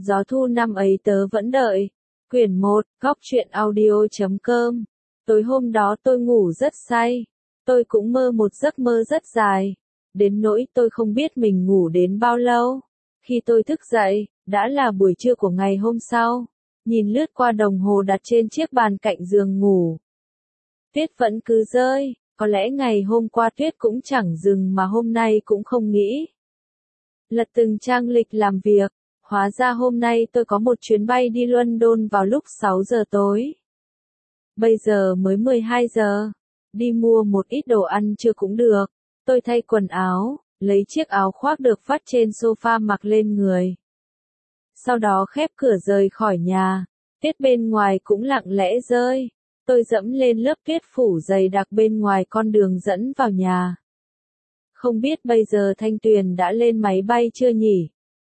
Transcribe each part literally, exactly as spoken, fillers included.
Gió thu năm ấy tớ vẫn đợi. Quyển một, góc truyện audio chấm com. Tối hôm đó tôi ngủ rất say. Tôi cũng mơ một giấc mơ rất dài. Đến nỗi tôi không biết mình ngủ đến bao lâu. Khi tôi thức dậy, đã là buổi trưa của ngày hôm sau. Nhìn lướt qua đồng hồ đặt trên chiếc bàn cạnh giường ngủ. Tuyết vẫn cứ rơi, có lẽ ngày hôm qua tuyết cũng chẳng dừng mà hôm nay cũng không nghĩ. Lật từng trang lịch làm việc, hóa ra hôm nay tôi có một chuyến bay đi London vào lúc sáu giờ tối. Bây giờ mới mười hai giờ, đi mua một ít đồ ăn chưa cũng được. Tôi thay quần áo, lấy chiếc áo khoác được vắt trên sofa mặc lên người. Sau đó khép cửa rời khỏi nhà, tuyết bên ngoài cũng lặng lẽ rơi. Tôi dẫm lên lớp tuyết phủ dày đặc bên ngoài con đường dẫn vào nhà. Không biết bây giờ Thanh Tuyền đã lên máy bay chưa nhỉ?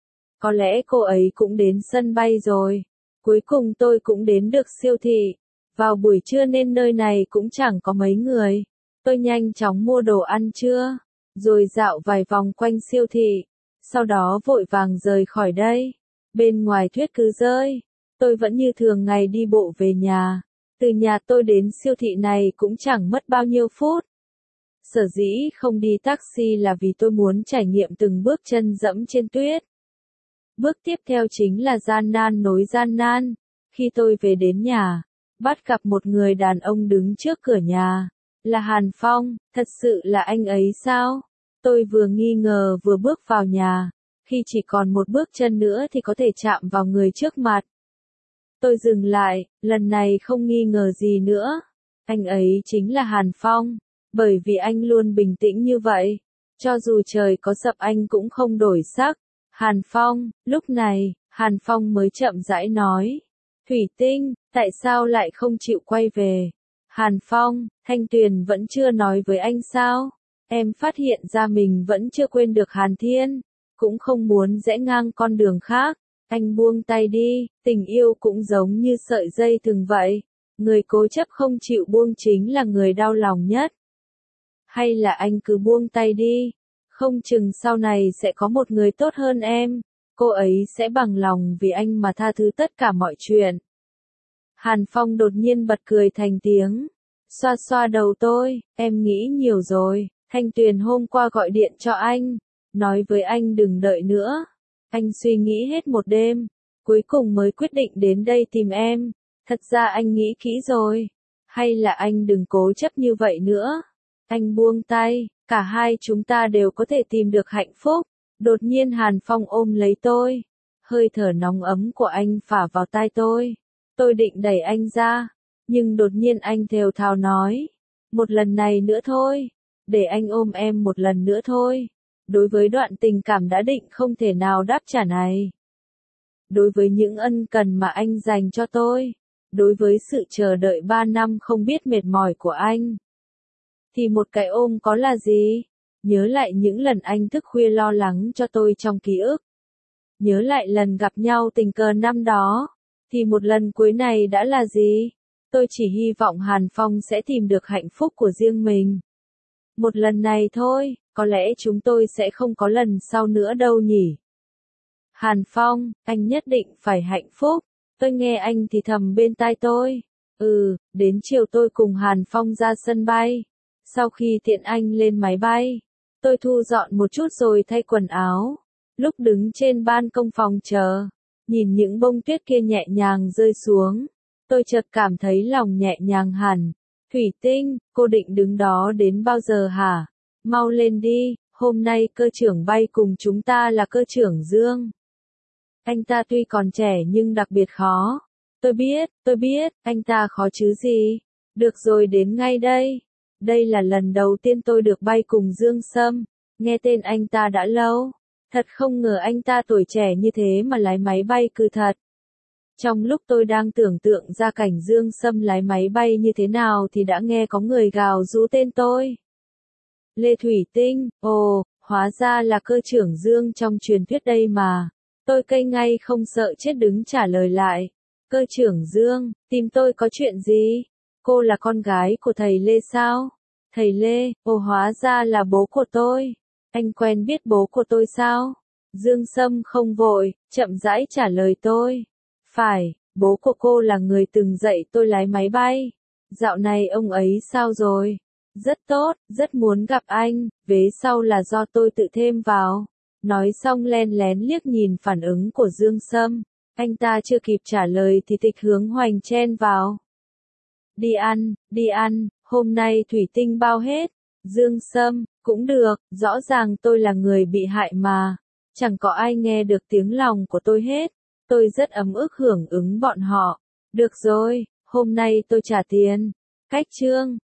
Có lẽ cô ấy cũng đến sân bay rồi. Cuối cùng tôi cũng đến được siêu thị. Vào buổi trưa nên nơi này cũng chẳng có mấy người. Tôi nhanh chóng mua đồ ăn trưa, rồi dạo vài vòng quanh siêu thị. Sau đó vội vàng rời khỏi đây. Bên ngoài tuyết cứ rơi. Tôi vẫn như thường ngày đi bộ về nhà. Từ nhà tôi đến siêu thị này cũng chẳng mất bao nhiêu phút. Sở dĩ không đi taxi là vì tôi muốn trải nghiệm từng bước chân dẫm trên tuyết. Bước tiếp theo chính là gian nan nối gian nan. Khi tôi về đến nhà, bắt gặp một người đàn ông đứng trước cửa nhà. Là Hàn Phong, thật sự là anh ấy sao? Tôi vừa nghi ngờ vừa bước vào nhà. Khi chỉ còn một bước chân nữa thì có thể chạm vào người trước mặt. Tôi dừng lại, lần này không nghi ngờ gì nữa. Anh ấy chính là Hàn Phong, bởi vì anh luôn bình tĩnh như vậy. Cho dù trời có sập anh cũng không đổi sắc. Hàn Phong, lúc này, Hàn Phong mới chậm rãi nói. Thủy Tinh, tại sao lại không chịu quay về? Hàn Phong, Thanh Tuyền vẫn chưa nói với anh sao? Em phát hiện ra mình vẫn chưa quên được Hàn Thiên, cũng không muốn rẽ ngang con đường khác. Anh buông tay đi, tình yêu cũng giống như sợi dây thừng vậy. Người cố chấp không chịu buông chính là người đau lòng nhất. Hay là anh cứ buông tay đi, không chừng sau này sẽ có một người tốt hơn em. Cô ấy sẽ bằng lòng vì anh mà tha thứ tất cả mọi chuyện. Hàn Phong đột nhiên bật cười thành tiếng. Xoa xoa đầu tôi, em nghĩ nhiều rồi. Thanh Tuyền hôm qua gọi điện cho anh, nói với anh đừng đợi nữa. Anh suy nghĩ hết một đêm, cuối cùng mới quyết định đến đây tìm em. Thật ra anh nghĩ kỹ rồi. Hay là anh đừng cố chấp như vậy nữa. Anh buông tay, cả hai chúng ta đều có thể tìm được hạnh phúc. Đột nhiên Hàn Phong ôm lấy tôi. Hơi thở nóng ấm của anh phả vào tai tôi. Tôi định đẩy anh ra, nhưng đột nhiên anh thều thào nói. Một lần này nữa thôi. Để anh ôm em một lần nữa thôi. Đối với đoạn tình cảm đã định không thể nào đáp trả này. Đối với những ân cần mà anh dành cho tôi. Đối với sự chờ đợi ba năm không biết mệt mỏi của anh. Thì một cái ôm có là gì? Nhớ lại những lần anh thức khuya lo lắng cho tôi trong ký ức. Nhớ lại lần gặp nhau tình cờ năm đó. Thì một lần cuối này đã là gì? Tôi chỉ hy vọng Hàn Phong sẽ tìm được hạnh phúc của riêng mình. Một lần này thôi, có lẽ chúng tôi sẽ không có lần sau nữa đâu nhỉ. Hàn Phong, anh nhất định phải hạnh phúc. Tôi nghe anh thì thầm bên tai tôi. Ừ, đến chiều tôi cùng Hàn Phong ra sân bay. Sau khi tiện anh lên máy bay, tôi thu dọn một chút rồi thay quần áo. Lúc đứng trên ban công phòng chờ, nhìn những bông tuyết kia nhẹ nhàng rơi xuống, tôi chợt cảm thấy lòng nhẹ nhàng hẳn. Thủy Tinh, cô định đứng đó đến bao giờ hả? Mau lên đi, hôm nay cơ trưởng bay cùng chúng ta là cơ trưởng Dương. Anh ta tuy còn trẻ nhưng đặc biệt khó. Tôi biết, tôi biết, anh ta khó chứ gì. Được rồi, đến ngay đây. Đây là lần đầu tiên tôi được bay cùng Dương Sâm. Nghe tên anh ta đã lâu. Thật không ngờ anh ta tuổi trẻ như thế mà lái máy bay cừ thật. Trong lúc tôi đang tưởng tượng ra cảnh Dương Sâm lái máy bay như thế nào thì đã nghe có người gào rú tên tôi. Lê Thủy Tinh, ồ, hóa ra là cơ trưởng Dương trong truyền thuyết đây mà. Tôi cây ngay không sợ chết đứng trả lời lại. Cơ trưởng Dương, tìm tôi có chuyện gì? Cô là con gái của thầy Lê sao? Thầy Lê, ồ hóa ra là bố của tôi. Anh quen biết bố của tôi sao? Dương Sâm không vội, chậm rãi trả lời tôi. Phải, bố của cô là người từng dạy tôi lái máy bay. Dạo này ông ấy sao rồi? Rất tốt, rất muốn gặp anh, vế sau là do tôi tự thêm vào. Nói xong len lén liếc nhìn phản ứng của Dương Sâm. Anh ta chưa kịp trả lời thì Tịch Hướng Hoành chen vào. Đi ăn, đi ăn, hôm nay thủy tinh bao hết. Dương Sâm, cũng được, rõ ràng tôi là người bị hại mà. Chẳng có ai nghe được tiếng lòng của tôi hết. Tôi rất ấm ức hưởng ứng bọn họ. Được rồi, hôm nay tôi trả tiền. Cách chương.